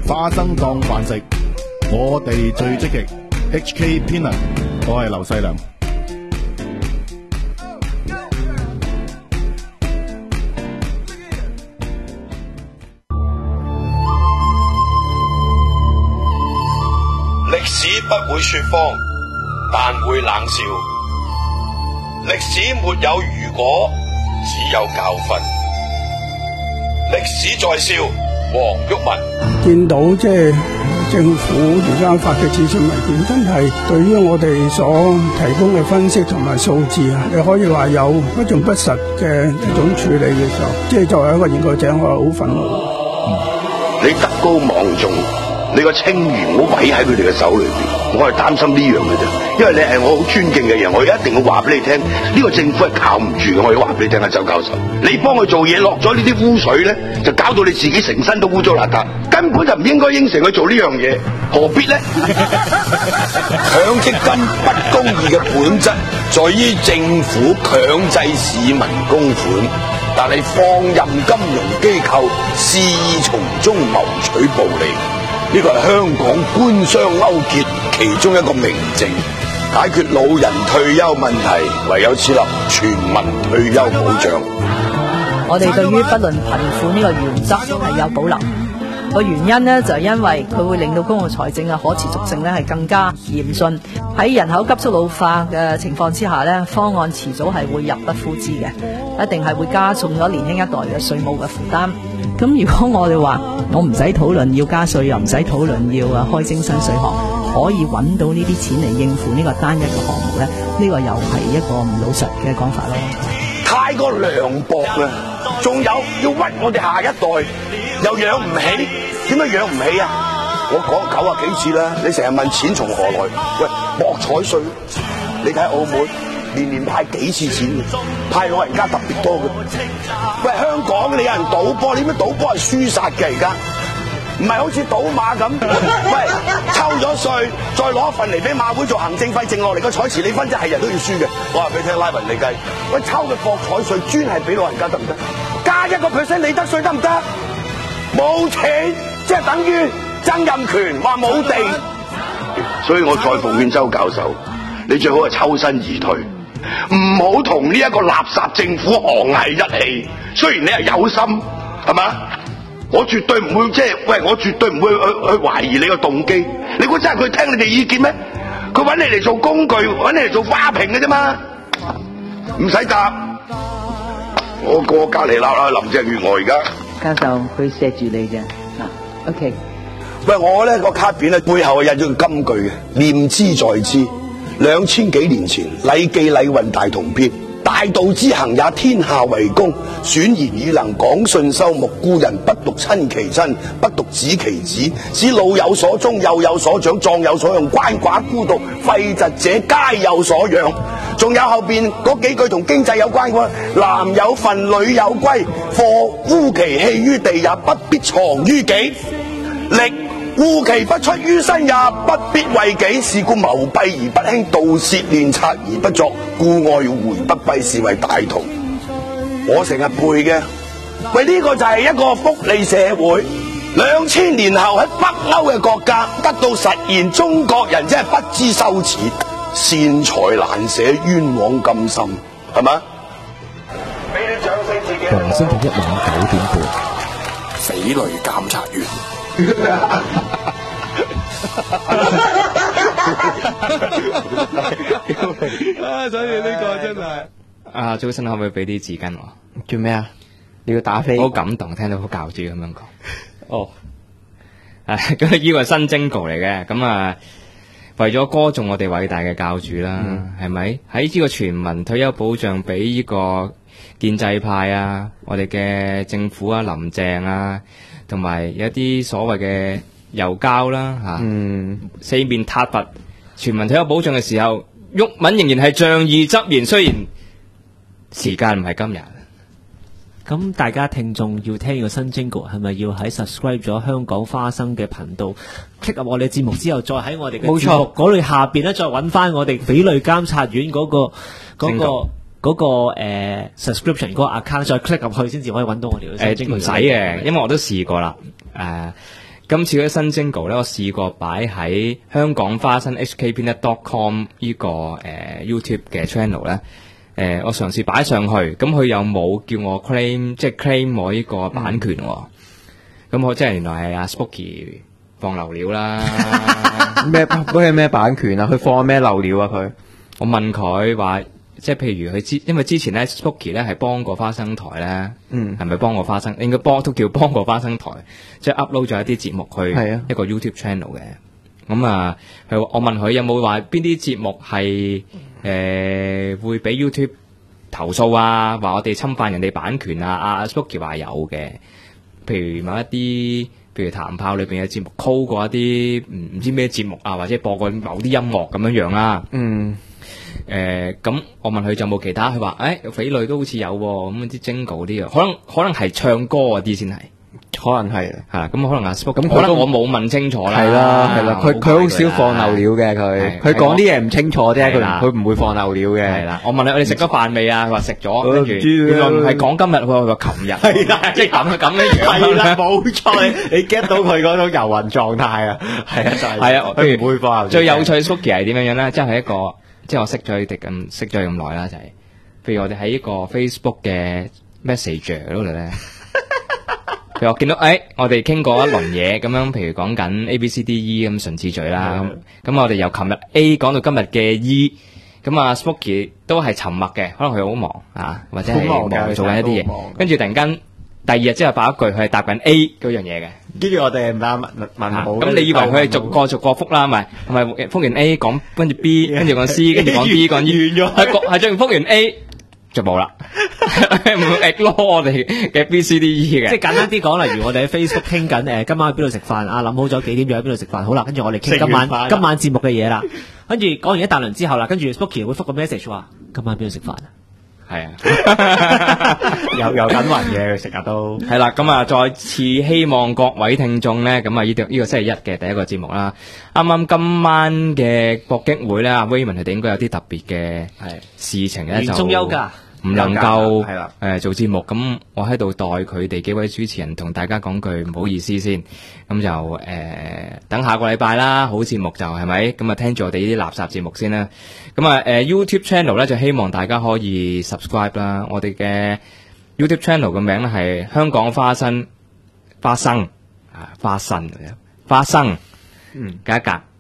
花生當飯食，我哋最積極。HK Pinner， 我係劉細良。 歷史不會說謊，但會冷笑。歷史沒有如果，只有教訓。歷史在笑，黃毓民。 見到即係政府而家發嘅諮詢文件，真係對於我哋所提供嘅分析同埋數字啊，你可以話有一種不實嘅一種處理嘅時候，即係作為一個研究者，我係好憤怒。 你德高望重，你個清譽唔好毀喺佢哋嘅手裏邊。我係擔心呢樣嘅啫，因為你係我好尊敬嘅人，我一定要話俾你聽，呢個政府係靠唔住嘅，我要話俾你聽啊，周教授，你幫佢做嘢落咗呢啲污水咧，就搞到你自己成身都污糟邋遢，根本就唔應該應承佢做呢樣嘢，何必咧？強積金不公義嘅本質在於政府強制市民供款，但係放任金融機構肆意從中謀取暴利。呢個係香港官商勾結其中一個明證，解決老人退休問題，唯有設立全民退休保障。 我哋對於不論貧富呢個原則係有保留，個原因呢，就係因為佢會令到公共財政嘅可持續性呢係更加嚴峻。喺人口急速老化嘅情況之下呢，方案遲早係會入不敷支嘅，一定係會加重咗年輕一代嘅稅務嘅負擔。咁如果我哋話我唔使討論要加稅，又唔使討論要開徵新稅項，可以揾到呢啲錢嚟應付呢個單一嘅項目呢，呢個又係一個唔老實嘅講法咯。 太過涼薄啦，仲有要屈我哋下一代，又養唔起，點解養唔起啊？我講90幾次啦，你成日問錢從何來？喂，博彩稅，你睇澳門年年派幾次錢，派老人家特別多嘅。喂，香港你有人賭波，你知唔知賭波係輸殺嘅而家？唔係好似賭馬咁，喂，抽咗稅，再攞一份嚟俾馬會做行政費，剩落嚟個彩池你分，真係人都要輸嘅。我話俾你聽，拉勻你計，喂，抽嘅博彩稅專係俾老人家得唔得？加1% 利得稅得唔得？冇錢，即係等於曾蔭權話冇地。所以我再奉勸周教授，你最好係抽身而退，唔好同呢一個垃圾政府沆瀣一氣。雖然你係有心，係嘛？我絕對唔會我絕對唔會去懷疑你個動機。你估真係佢聽你哋意見咩？佢揾你嚟做工具，揾你嚟做花瓶嘅啫嘛。唔使答，我過隔離鬧林鄭月娥而家。 教授佢錫住你啫。OK。 喂，我呢個卡片咧背後係印咗個金句嘅，念之在之。2000幾年前，禮記禮運大同篇。大道之行也，天下為公。選賢與能，講信修目。故人不獨親其親，不獨子其子，使老有所終，幼有所長，壯有所用。鰥寡孤獨廢疾者，皆有所養。仲有後邊嗰幾句同經濟有關嘅，男有份，女有歸。貨污其棄於地也，不必藏於己。力護其不出於身也，不必為己。是故謀閉而不興，盜竊亂賊而不作，故愛回不閉，是為大同。我成日背嘅，喂，呢個就係一個福利社會。2000年後喺北歐嘅國家得到實現，中國人真係不知羞恥，善財難捨，冤枉甘心，係咪？俾啲掌聲自己。 逢星期一晚9點半， 匪類監察員。 所以呢個真係早晨可唔可以俾啲紙巾我？ 做咩啊？你要打飛？ 好感動，聽到個教主咁樣講。哦，咁呢個係新徵稿嚟嘅，咁為咗歌頌我哋偉大嘅教主啦，係咪？喺呢個全民退休保障俾呢個建制派啊，我哋嘅政府啊，林鄭啊，同埋有一啲所謂嘅油膠啦四面撻伐全民退休保障嘅時候，毓民仍然係仗義執言，雖然時間唔係今日。 咁大家聽眾要聽個新jingle，係咪要喺 subscribe 咗香港花生嘅頻道 click 入我哋節目之後，再喺我哋嘅節目嗰類下邊咧，再揾翻我哋匪類監察院嗰個 subscription 嗰個 account， 再 click 入去先至可以揾到我哋嘅新jingle。 唔使嘅，因為我都試過啦。 今次嗰啲新 jingle 咧，我試過擺喺香港花生 hkpeanut.com 呢個YouTube 嘅 channel 咧。我嘗試擺上去，咁佢又冇叫我 claim 我呢個版權喎。咁我即係原來係阿 Spooky 放流料啦。 咩版權啊？佢放咩流料啊？佢我問佢話，即係譬如因為之前咧 Spooky 咧係幫過花生台咧，係咪幫過花生？應該都叫幫過花生台，即係 upload 咗一啲節目去一個 YouTube channel 嘅。咁啊，我問佢有冇話邊啲節目係會俾 YouTube 投訴啊？話我哋侵犯人哋版權啊？阿 Spooky 話有嘅，譬如某一啲，譬如談炮裏邊嘅節目 call 過一啲唔知咩節目啊，或者播過某啲音樂咁樣樣啦。咁我問佢有冇其他，佢話匪類都好似有喎，咁啲 jingle 啲啊，可能係唱歌嗰啲先係。 可能係咁可能阿 Spook 咁可能我冇問清楚啦。係啦，佢好少放流料嘅，佢講啲嘢唔清楚啫，佢唔會放流料嘅。 係啦，我問你哋食咗飯未啊？佢話食咗，跟住原來唔係講今日，佢話琴日。係啦，即係咁樣。 係啦，冇錯，你 get 到佢嗰種遊魂狀態啊。係啊，就係。佢唔會放流料。 最有趣 Spooky 係點樣樣咧？即係一個，即係我識咗佢咁耐啦，就係譬如我哋喺一個 Facebook 嘅 Messenger 嗰度咧。譬如我見到我哋傾過一輪嘢咁樣，譬如講緊 ABCDE 咁順次序啦，咁我哋由琴日 A 講到今日嘅 E， 咁啊 Spooky 都係沉默嘅，可能佢好忙啊，或者係忙做緊一啲嘢，跟住突然間第二日之後爆一句，佢係答緊 A 嗰樣嘢嘅， 跟住我哋問好， 咁你以為佢係逐個覆啦，咪覆完 A 講，跟住 B， 跟住講 C， 跟住講 D， 講 E， 係最後覆完 A。就冇啦，唔會 ignore 我哋嘅 BCDE 嘅。 即係簡單啲講，例如我哋喺 Facebook 傾緊今晚去邊度食飯啊，諗好咗幾點要喺邊度食飯，好啦，跟住我哋傾今晚節目嘅嘢啦，跟住講完一大輪之後啦，跟住 Spooky 會覆個 message 話今晚邊度食飯啊？係啊， 有緊雲嘅，成日都係啦。咁啊，再次希望各位聽眾咧，咁啊呢個星期一嘅第一個節目啦。啱啱今晚嘅搏擊會咧，阿 Raymond 佢哋應該有啲特別嘅事情咧，就中休假唔能夠做節目。咁我喺度代佢哋幾位主持人同大家講句唔好意思先。咁就等下個禮拜啦，好節目就係咪？咁啊聽住我哋呢啲垃圾節目先啦。咁啊YouTube channel 咧就希望大家可以 subscribe 啦。我哋嘅 YouTube channel 嘅名咧係香港花生，加一格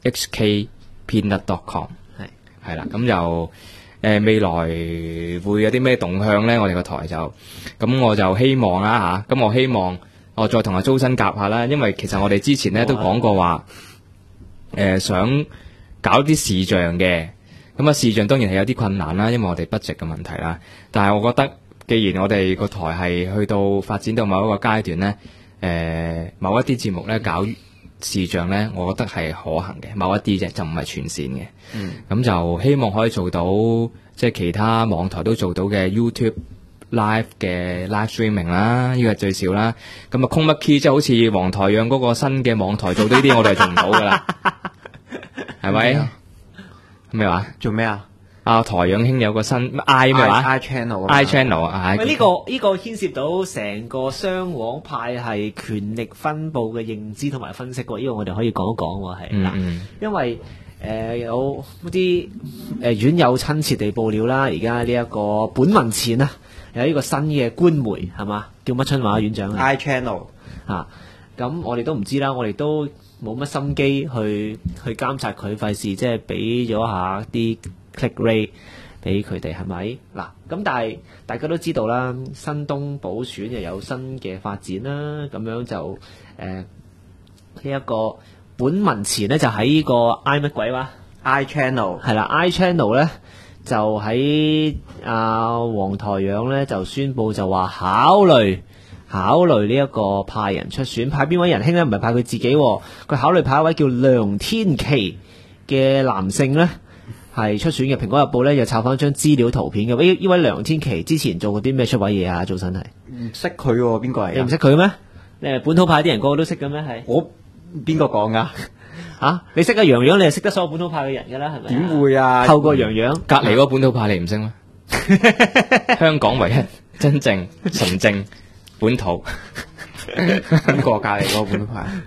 hkpeanut.com 係啦。咁就未來會有啲咩動向咧？我哋個台就咁，我就希望啦吓。咁我希望我再同阿周生夾下啦，因為其實我哋之前咧都講過話，想搞啲視像嘅。咁啊，視像當然係有啲困難啦，因為我哋budget嘅問題啦。但係我覺得，既然我哋個台係去到發展到某一個階段咧，某一啲節目咧搞視像咧，我覺得係可行嘅。某一啲啫，就唔係全線嘅。咁就希望可以做到，即係其他網台都做到嘅 YouTube live 嘅 live streaming 啦，呢個係最少啦。咁啊，Chroma Key 即係好似黃台仰嗰個新嘅網台做呢啲，我哋係做唔到噶啦，係咪？咩話？做咩啊？台仰兄有個新 I 咩話 ？I channel 啊！呢個牽涉到成個雙黃派系權力分佈嘅認知同埋分析喎，呢個我哋可以講一講喎，係嗱，因為有啲院友親切地報料啦，而家呢一個本民前啊，有呢個新嘅官媒係嘛？叫乜春話院長啊 ？I channel 咁我哋都唔知啦，我哋都冇乜心機去監察佢，費事即係俾咗下啲 click rate 俾佢哋係咪？嗱，咁但係大家都知道啦，新東補選又有新嘅發展啦，咁樣就呢一個本民前咧就喺呢個 I 乜鬼話 I channel 係啦 I channel 咧就喺黃台仰咧就宣布就話考慮呢一個派人出選，派邊位仁兄咧？唔係派佢自己，佢考慮派一位叫梁天琦嘅男性咧係出選嘅。蘋果日報咧又抄翻一張資料圖片嘅，呢位梁天琦之前做過啲咩出位嘢啊？早晨係唔識佢喎，邊個嚟？ 你唔識佢咩？你係本土派啲人個個都識嘅咩？係我邊個講噶？ 你識阿楊洋，你係識得所有本土派嘅人㗎啦，係咪？ 點會啊？ 透過楊洋隔離嗰個本土派你唔識咩？香港唯一真正純正本土邊個隔離嗰個本土派？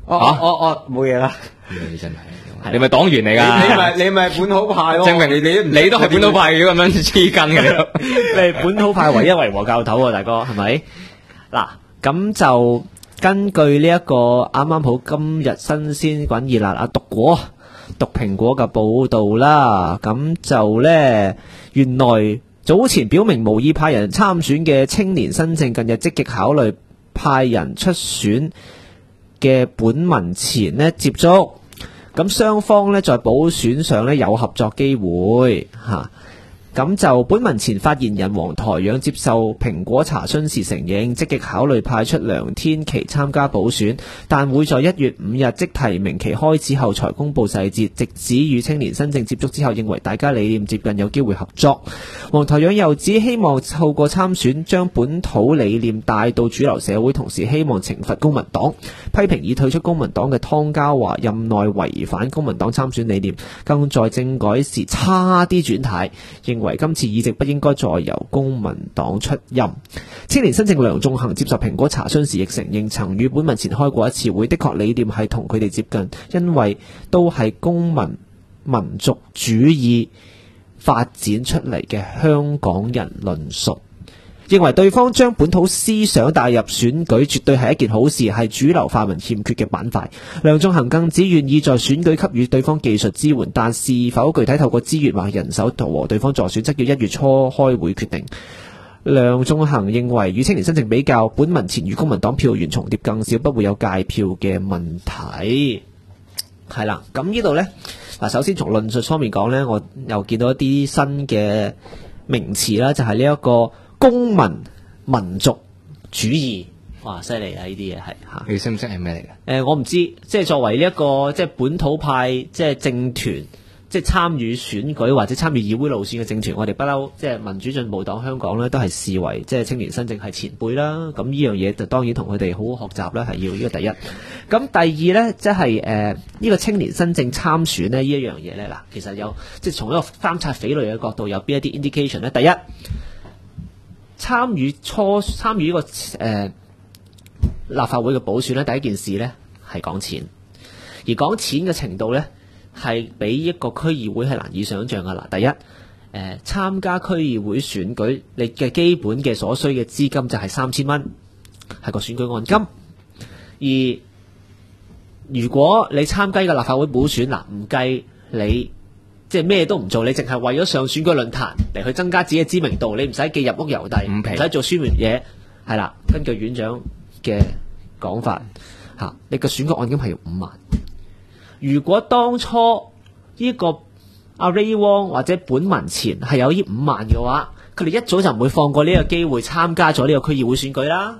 冇嘢啦。 你真係，你咪黨員嚟㗎？ 你咪本土派咯。 證明你都係本土派嘅咁樣黐筋嘅。 你係本土派唯一維和教頭喎，大哥係咪？嗱，咁就根據呢一個啱啱好今日新鮮滾熱辣啊讀蘋果嘅報導啦，咁就呢，原來早前表明無意派人參選嘅青年新政近日積極考慮派人出選嘅本民前呢接觸，咁雙方呢在補選上呢有合作機會嚇。咁就本民前發言人黃台仰接受蘋果查詢時承認，積極考慮派出梁天琦參加補選，但會在1月5日即提名期開始後才公佈細節。直指與青年新政接觸之後，認為大家理念接近，有機會合作。黃台仰又指希望透過參選將本土理念帶到主流社會，同時希望懲罰公民黨，批評已退出公民黨嘅湯家驊任內違反公民黨參選理念，更在政改時差啲轉軚，認為今次議席不應該再由公民黨出任。青年新政梁頌恆接受蘋果查詢時亦承認曾與本民前開過一次會，的確理念係同佢哋接近，因為都係公民民族主義發展出嚟嘅香港人論述，認為對方將本土思想帶入選舉絕對係一件好事，係主流泛民欠缺嘅板塊。梁頌恆更指願意在選舉給予對方技術支援，但是否具體透過資源或人手和對方助選，則要1月初開會決定。梁頌恆認為與青年新政比較，本民前與公民黨票源重疊更少，不會有界票嘅問題。係啦，咁呢度呢，嗱，首先從論述方面講呢，我又見到一啲新嘅名詞啦，就係呢一個公民民族主義。哇，犀利啊！呢啲嘢係嚇， 你識唔識係咩嚟嘅？ 我唔知，即係作為呢一個即係本土派，即係政團，即係參與選舉或者參與議會路線嘅政團，我哋不嬲，即係民主進步黨香港咧，都係視為即係青年新政係前輩啦。咁呢樣嘢就當然同佢哋好好學習啦，係要呢個第一。咁第二咧，即係呢個青年新政參選咧，呢一樣嘢咧，嗱，其實有即係從一個監察匪類嘅角度，有邊一啲 indication 咧？第一，參與呢個立法會嘅補選咧，第一件事咧係講錢，而講錢嘅程度咧係比一個區議會係難以想像噶啦。第一，參加區議會選舉，你嘅基本嘅所需嘅資金就係3000蚊，係個選舉按金。而如果你參加嘅立法會補選，嗱，唔計你即係咩都唔做，你淨係為咗上選舉論壇嚟去增加自己嘅知名度，你唔使寄入屋郵遞，唔使做宣傳嘢，係啦。根據院長嘅講法嚇，你個選舉按金係要5萬。如果當初呢個阿 Ray Wong 或者本民前係有呢5萬嘅話，佢哋一早就唔會放過呢個機會參加咗呢個區議會選舉啦。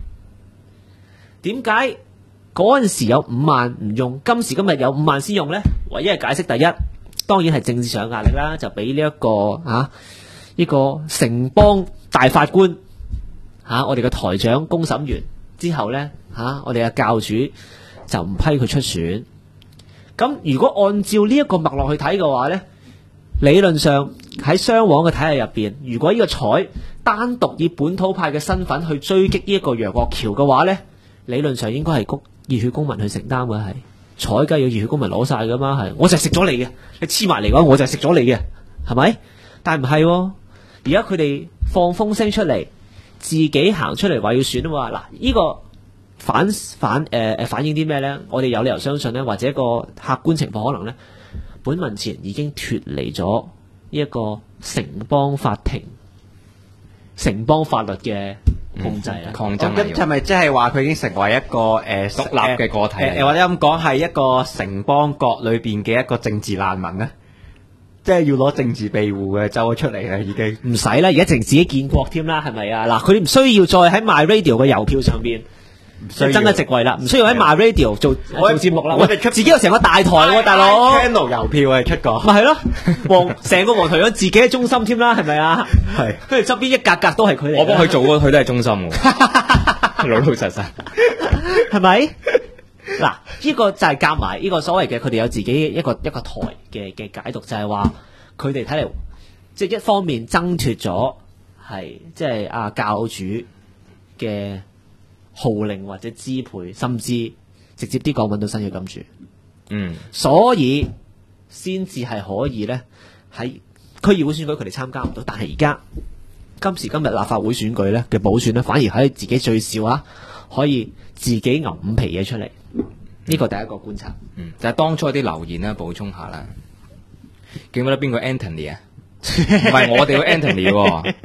點解嗰陣時有5萬唔用，今時今日有5萬先用呢？唯一嘅解釋，第一當然係政治上壓力啦，就俾呢一個呢個城邦大法官我哋嘅台長公審完之後呢，我哋嘅教主就唔批佢出選。咁如果按照呢一個脈絡去睇嘅話呢，理論上喺雙黃嘅體系入邊，如果呢個彩單獨以本土派嘅身份去追擊呢一個楊岳橋嘅話呢，理論上應該係熱血公民去承擔嘅，係彩梗要熱血公民攞晒噶嘛，係我就係食咗你嘅，你黐埋嚟嘅話我就係食咗你嘅，係咪？但係唔係，而家佢哋放風聲出嚟，自己行出嚟話要選啊嘛。嗱，呢個反映啲咩呢？我哋有理由相信呢，或者一個客觀情況可能呢，本民前已經脫離咗呢一個城邦法庭、城邦法律嘅控制啦。 抗爭咁係咪即係話佢已經成為一個獨立嘅個體？ 或者咁講係一個城邦國裏邊嘅一個政治難民呢？即係要攞政治庇護嘅，走咗出嚟啦，已經唔使啦，而家淨自己建國添啦，係咪啊？嗱，佢哋唔需要再喺 My Radio 嘅郵票上邊增加席位啦，唔需要喺 My Radio 做節目啦。我哋自己有成個大台喎，大佬 channel 郵票係出過， 咪係咯，成個黃台長自己喺中心添啦，係咪啊？ 係， 跟住側邊一格格都係佢嚟。 我幫佢做過，佢都係中心喎，老老實實， 係咪？嗱，呢個就係夾埋呢個所謂嘅，佢哋有自己一個台嘅解讀，就係話佢哋睇嚟，即係一方面掙脫咗係即係教主嘅號令或者支配，甚至直接啲講揾到新嘅金主。 嗯， 所以先至係可以咧喺區議會選舉佢哋參加唔到，但係而家今時今日立法會選舉咧嘅補選咧，反而可以自己最少可以自己揞5皮嘢出嚟。呢個第一個觀察。 就係當初啲留言啦，補充下啦。記唔記得邊個 Anthony 啊？唔係我哋個 Anthony 喎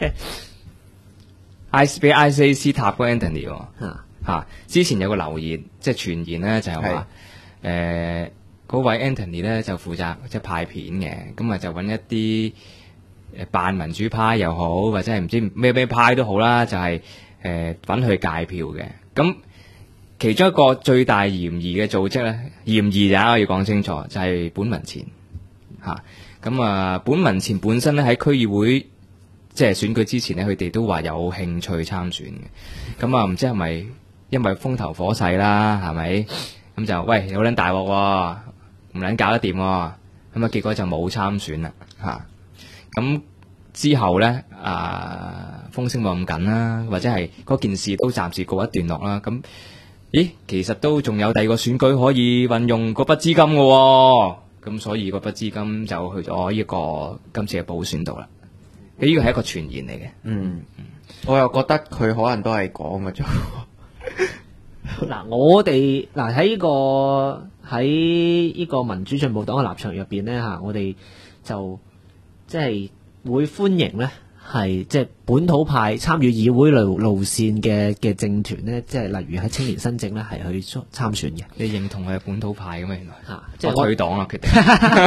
俾 ICAC 塔嗰個 Anthony 喎。之前有個留言，即係傳言咧，就係話嗰位 Anthony 咧就負責即係派片嘅，咁啊就揾一啲扮民主派又好，或者係唔知咩派都好啦，就係揾佢界票嘅。咁其中一個最大嫌疑嘅組織咧，嫌疑我要講清楚，就係本民前嚇。咁本民前本身咧喺區議會即係選舉之前咧，佢哋都話有興趣參選嘅。咁唔知係咪因為風頭火勢啦，係咪？咁就喂有撚大鑊喎，唔撚搞得掂喎。咁結果就冇參選啦嚇。咁之後咧風聲冇咁緊啦，或者係嗰件事都暫時告一段落啦。咁咦，其實都仲有第二個選舉可以運用嗰筆資金嘅喎。咁所以嗰筆資金就去咗呢個今次嘅補選度啦。呢個係一個傳言嚟嘅。 我又覺得佢可能都係講嘅啫。 嗱，我哋喺呢個民主進步黨嘅立場入邊咧我哋就即係會歡迎咧，係即係本土派參與議會路線嘅政團咧，即係例如喺青年新政咧，係去參選嘅。 你認同佢係本土派嘅咩？原來即係我退黨啦，決定。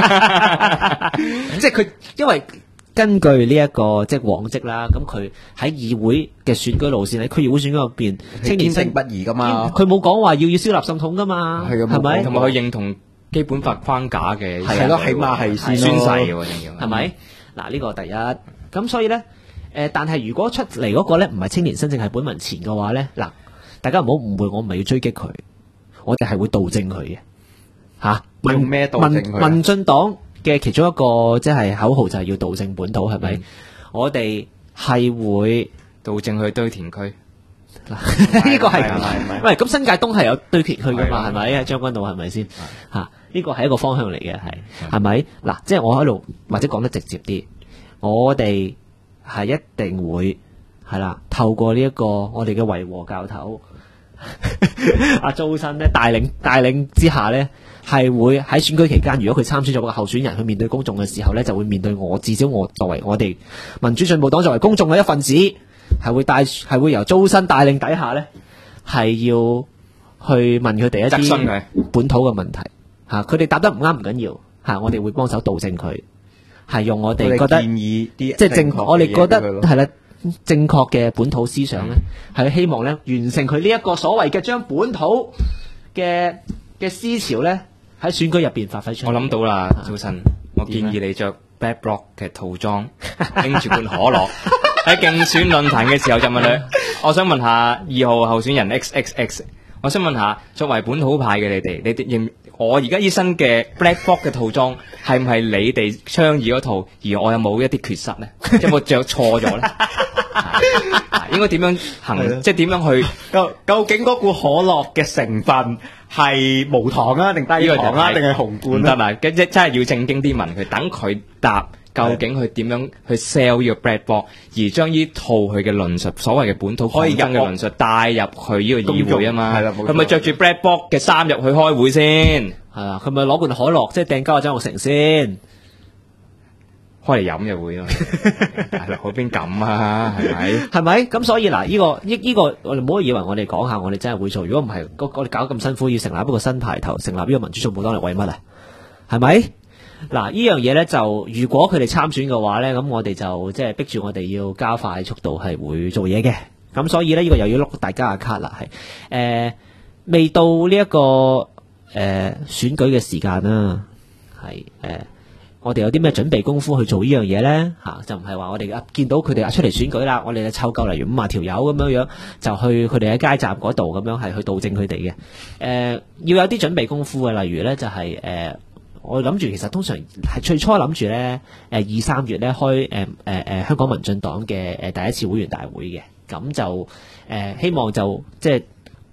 即係佢因為根據呢一個即係往績啦，咁佢喺議會嘅選舉路線喺區議會選舉入邊，青年新堅定不移噶嘛。 佢冇講話要燒垃圾桶噶嘛，係咪？ 同埋佢認同基本法框架嘅， 係咯，起碼係宣誓嘅，仲要係咪？嗱，呢個第一。咁所以咧，但係如果出嚟嗰個咧唔係青年新政係本民前嘅話咧，嗱，大家唔好誤會，我唔係要追擊佢，我哋係會導正佢嘅嚇。 用咩導正佢？ 民進黨嘅其中一個即係口號就係要導正本土，係咪？我哋係會導正去堆填區。 呢個係喂，咁新界東係有堆填區噶嘛？係咪？將軍澳係咪先？呢個係一個方向嚟嘅，係咪？嗱，即係我喺度或者講得直接啲，我哋係一定會係啦，透過呢一個我哋嘅維和教頭阿周生咧帶領之下咧，係會喺選舉期間，如果佢參選咗個候選人去面對公眾嘅時候咧，就會面對至少我作為我哋民主進步黨作為公眾嘅一份子，係會由周生帶領底下咧，係要去問佢哋一啲本土嘅問題嚇，佢哋答得唔啱唔緊要嚇，我哋會幫手導正佢，係用我哋覺得建議啲即係我哋覺得係啦。正確嘅本土思想咧，係希望咧完成佢呢一個所謂嘅將本土嘅思潮咧喺選舉入邊發揮出嚟。 我諗到啦，早晨，我建議你着 Black Bloc 嘅套裝，拎住罐可樂喺競選論壇嘅時候就問佢，我想問下2號候選人 XXX， 我想問下作為本土派嘅你哋認我而家依身嘅 Black Bloc 嘅套裝係唔係你哋倡議嗰套，而我有冇一啲缺失咧？有冇着錯咗咧？應該點樣行？即係點樣去？ 究竟嗰罐可樂嘅成分係無糖啊，定低糖啊，定係紅罐？ 唔得啦，真係要正經啲問佢，等佢答究竟佢點樣去 sell 呢個 Black Bloc，而將呢套佢嘅論述，所謂嘅本土抗爭嘅論述帶入去呢個議會啊嘛。佢咪着住 Black Bloc 嘅衫入去開會先？ 係啊，佢咪攞罐可樂即係掟交阿曾鈺成先？ 開嚟飲就會咯，大陸嗰邊咁啊，係咪？ 係咪？咁所以嗱，呢個我哋唔好以為我哋講下，我哋真係會做。如果唔係，我哋搞咁辛苦，要成立一個新牌頭，成立呢個民主進步黨嚟為乜啊？係咪？嗱，呢樣嘢咧就，如果佢哋參選嘅話咧，咁我哋就即係逼住我哋要加快速度，係會做嘢嘅。咁所以咧，呢個又要碌大家嘅卡啦，係未到呢一個選舉嘅時間啦，係我哋有啲咩準備功夫去做呢樣嘢咧？就唔係話我哋見到佢哋出嚟選舉啦，我哋就湊夠例如50條友咁樣就去佢哋喺街站嗰度咁樣係去導正佢哋嘅。要有啲準備功夫嘅，例如咧就係我諗住其實通常係最初諗住咧2-3月咧開香港民進黨嘅第一次會員大會嘅，咁就希望就即係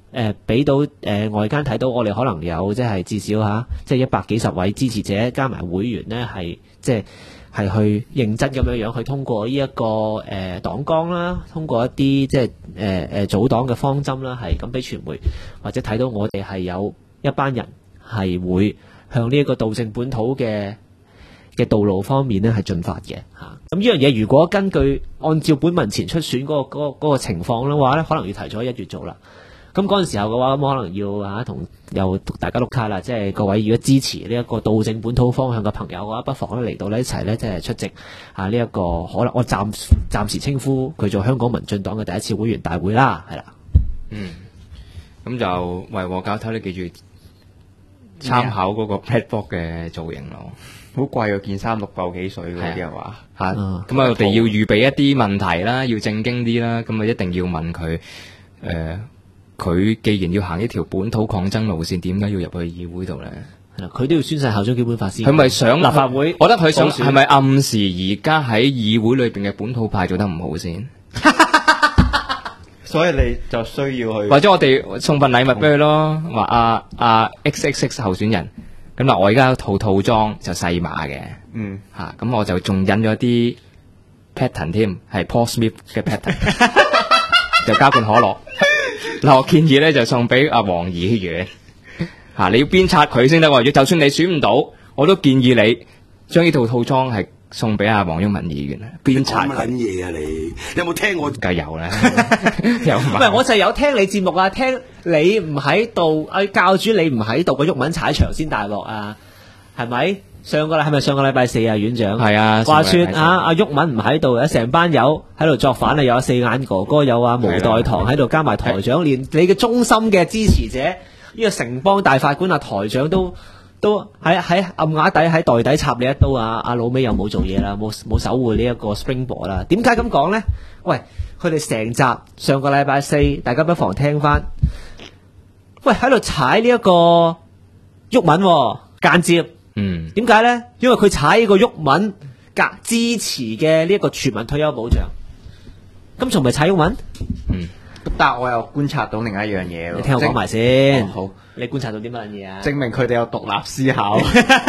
俾到外間睇到我哋可能有即係至少即係100幾十位支持者加埋會員呢，係即係去認真咁樣去通過呢一個黨綱啦，通過一啲即係組黨嘅方針啦，係咁俾傳媒或者睇到我哋係有一班人係會向呢一個導正本土嘅道路方面呢係進發嘅嚇。咁呢樣嘢如果根據按照本民前出選嗰個情況嘅話呢，可能要提早1月做啦。咁嗰陣時候嘅話，咁可能要同大家碌卡啦，即係各位如果支持呢一個導正本土方向嘅朋友嘅話，不妨咧嚟到呢一齊咧，即係出席呢一個可能我暫時稱呼佢做香港民進黨嘅第一次會員大會啦，係啦。 咁就為和教頭，你記住參考嗰個 Padbook 嘅造型咯， 好貴啊！件衫6嚿幾水嗰啲係嘛嚇？ 咁我哋要預備一啲問題啦，要正經啲啦，咁啊一定要問佢佢既然要行一條本土抗爭路線，點解要入去議會度咧？ 係啦，佢都要宣誓效忠基本法先。 佢咪想立法會？ 我覺得佢想係咪暗示而家喺議會裏邊嘅本土派做得唔好先？ 所以你就需要去， 或者我哋送份禮物俾佢咯，話阿 XXX 候選人咁嗱，我而家有套裝就細碼嘅，咁我就仲印咗啲 pattern 添，係 Paul Smith 嘅 pattern， 就加罐可樂。嗱，我建議咧就送俾阿黃議員你要鞭策佢先得喎。如果就算你選唔到，我都建議你將呢套裝係送俾阿黃毓民議員鞭策佢。 乜撚嘢啊你有冇聽我？ 梗係有啦，有唔係我就有聽你節目啊，聽你唔喺度，教主你唔喺度，個毓民踩場先大鑊啊，係咪？係咪上個禮拜4啊，院長？係啊，話說阿毓民唔喺度，成班友喺度作反啊！有四眼哥哥，有無代堂喺度，加埋台長，連你嘅忠心嘅支持者，呢個城邦大法官台長都喺暗啞底喺袋底插你一刀啊！阿老尾又冇做嘢啦，冇守護呢一個 Springboard 啦。點解咁講呢？喂，佢哋成集上個禮拜4，大家不妨聽翻。喂，喺度踩呢一個毓民間接。點解呢？因為佢踩呢個毓民支持嘅呢一個全民退休保障，咁仲咪踩毓民？ 但係我又觀察到另一樣嘢， 你聽我講埋先。 好， 你觀察到啲乜嘢啊？ 證明佢哋有獨立思考。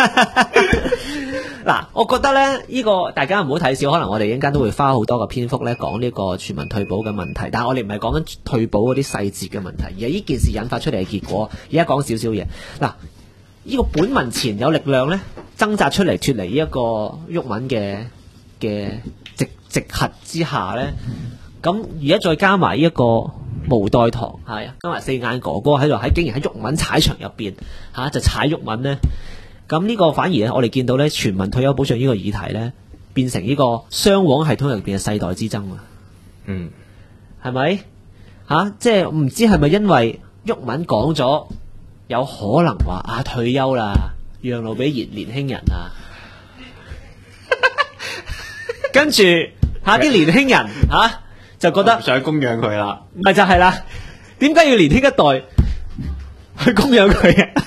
嗱，我覺得咧，呢個大家唔好睇小，可能我哋一陣間都會花好多個篇幅咧講呢個全民退保嘅問題，但係我哋唔係講緊退保嗰啲細節嘅問題，而係呢件事引發出嚟嘅結果。而家講少少嘢，嗱。呢個本民前有力量咧，掙扎出嚟脫離呢一個毓民嘅直轄之下咧，咁而家再加埋呢一個無代堂，加埋四眼哥哥喺度，竟然喺毓民踩場入邊就踩毓民咧，咁呢個反而咧，我哋見到咧全民退休保障呢個議題咧，變成呢個雙黃系統入邊嘅世代之爭啊！係咪即係唔知係咪因為毓民講咗？有可能話退休啦，讓路俾年輕人啊，跟住啲年輕人就覺得唔想供養佢啦， 咪就係啦。點解要年輕一代去供養佢啊？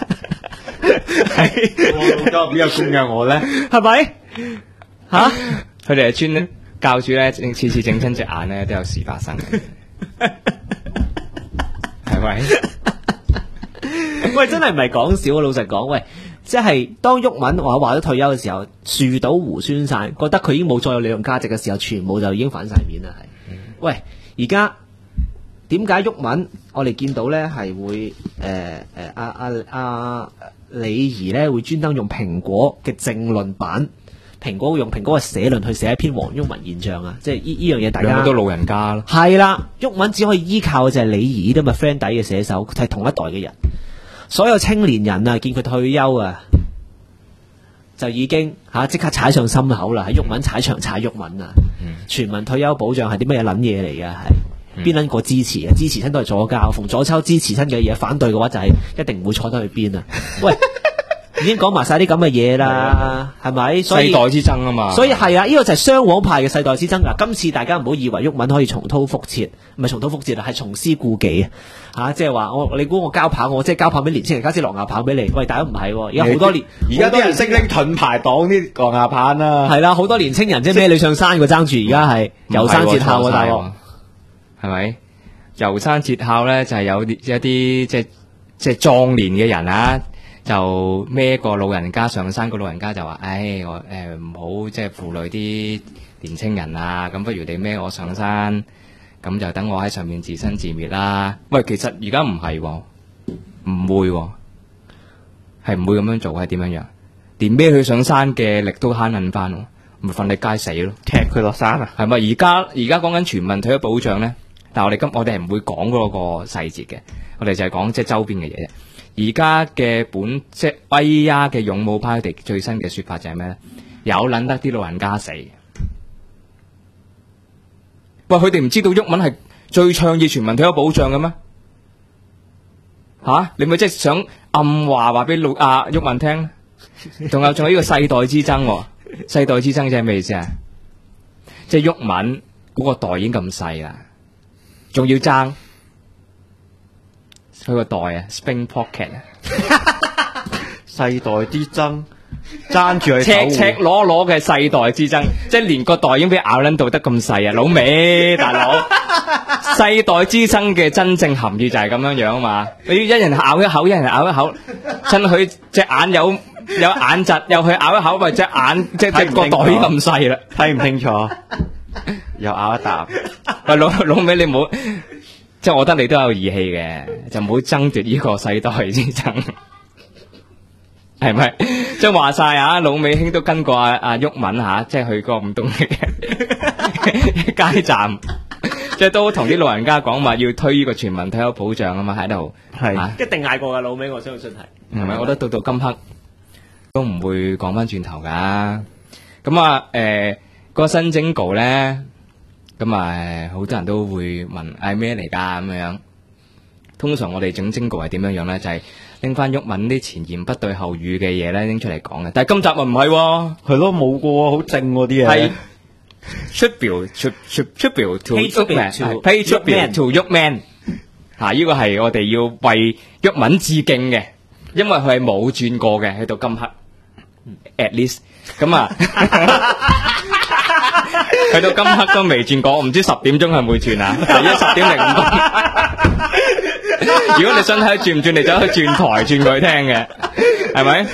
我老豆邊有供養我咧？ 係咪？ 佢哋係專咧教主咧，次次整親隻眼咧都有事發生嘅，係咪？ 喂，真係唔係講笑啊！老實講，喂，即係當毓民話咗退休嘅時候，樹倒猢猻散，覺得佢已經冇再有理論價值嘅時候，全部就已經反晒面啦。係，喂，而家點解毓民我哋見到咧係會李儀咧會專登用蘋果嘅政論版，蘋果會用蘋果嘅社論去寫一篇黃毓民現象啊！即係呢樣嘢，大家好多老人家咯。係啦，毓民只可以依靠嘅就係李儀呢啲咁嘅 friend 底嘅寫手，係同一代嘅人。所有青年人啊，見佢退休啊，就已經即刻踩上心口啦！喺毓民踩場踩毓民啊！全民退休保障係啲乜嘢撚嘢嚟㗎？係邊撚個支持啊？支持親都係左膠，逢左抽支持親嘅嘢，反對嘅話就係一定唔會坐得去邊啊！喂，已經講埋晒啲咁嘅嘢啦，係咪？世代之爭啊嘛！ 所以係啊，呢個就係雙黃派嘅世代之爭嗱。今次大家唔好以為毓民可以重蹈覆轍，唔係重蹈覆轍啊，係重施故技啊！即係話你估我交棒，我即係交棒俾年青人，加支狼牙棒俾你。喂，大家唔係，而家好多年， 而家啲人識拎盾牌擋啲狼牙棒啦。 係啦，好多年青人即係孭你上山個爭住，而家係遊山節後大鑊， 係咪？ 遊山節考咧就係有一啲即係壯年嘅人啊，就孭個老人家上山，個老人家就話：我唔好即係負累啲年青人啊，咁不如你孭我上山，咁就等我喺上面自生自滅啦。喂，其實而家唔係喎，唔會喎，係唔會咁樣做，係點樣樣？連孭佢上山嘅力都慳撚翻喎，咪瞓你街死咯， 踢佢落山啊！ 係咪？而家講緊全民退休保障咧，但係我哋係唔會講嗰個細節嘅，我哋就係講即係周邊嘅嘢啫。而家嘅即係威亞嘅勇武派哋最新嘅說法就係咩咧？有撚得啲老人家死。喂，佢哋唔知道毓民係最倡議全民退休保障嘅咩？你咪即係想暗話俾毓民聽？仲有呢個世代之爭喎，世代之爭即係咩意思啊？即係毓民嗰個袋已經咁細啦，仲要爭佢個袋啊 ，spring pocket 啊， 世代之爭，爭住去赤裸裸嘅世代之爭，即係連個袋已經俾咬撚到得咁細啊，老味大佬，世代之爭嘅真正含義就係咁樣樣啊嘛，你一人咬一口，一人咬一口，趁佢隻眼有眼疾，又去咬一口，咪隻眼即係個袋咁細啦， 睇唔清楚，又咬一啖。 喂，老味你唔好，即係我覺得你都有義氣嘅，就唔好爭奪呢個世代之爭，係咪？即係話晒啊，老味兄都跟過阿毓民吓，即係去過唔同嘅街站，即係都同啲老人家講話要推呢個全民退休保障啊嘛，喺度係一定嗌過噶，老味我相信係， 係咪？我覺得到今刻都唔會講翻轉頭噶。咁啊，個新徵稿咧，咁啊，好多人都會問係咩嚟噶咁樣。通常我哋整徵稿係點樣樣咧？就係拎翻毓民啲前言不對後語嘅嘢咧，拎出嚟講嘅。但係今集啊唔係喎， 係咯，冇過好正嗰啲嘢。 係 tribute to pay tribute to 毓民嚇，呢個係我哋要為毓民致敬嘅，因為佢係冇轉過嘅，去到今刻 at least 咁啊，去到今刻都未轉過，我唔知10點鐘係會轉啊，而家10點05分。如果你想睇轉唔轉，你就可以轉台轉佢聽嘅，係咪？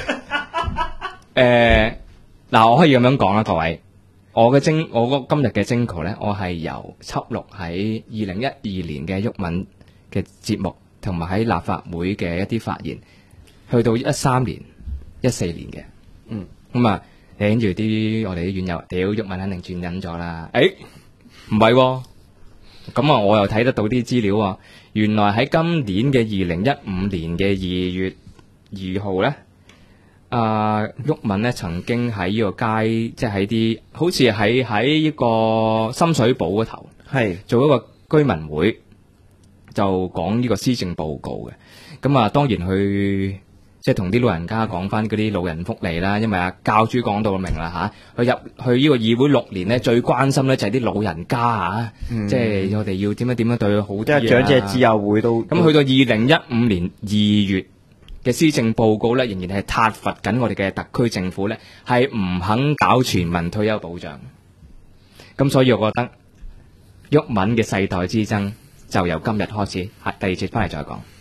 嗱，我可以咁樣講啦，各位，我今日嘅徵稿咧，我係由輯錄喺2012年嘅毓民嘅節目，同埋喺立法會嘅一啲發言，去到13年、14年嘅，咁啊，領住啲我哋啲院友，屌毓民肯定轉緊咗啦，唔係喎。咁啊，我又睇得到啲資料啊！原來喺今年嘅2015年嘅2月2號咧，毓民咧曾經喺呢個街，即係喺啲好似喺呢個深水埗嗰頭，係做一個居民會，就講呢個施政報告嘅。咁啊，當然去即係同啲老人家講翻嗰啲老人福利啦，因為教主講到明啦嚇，佢入去呢個議會6年咧，最關心咧就係啲老人家啊，即係我哋要點樣對佢好啲啊。 即係長者自由會都咁去到2015年2月嘅施政報告咧，仍然係撻伐緊我哋嘅特區政府咧，係唔肯搞全民退休保障。咁所以我覺得毓民嘅世代之爭就由今日開始，第二節翻嚟再講。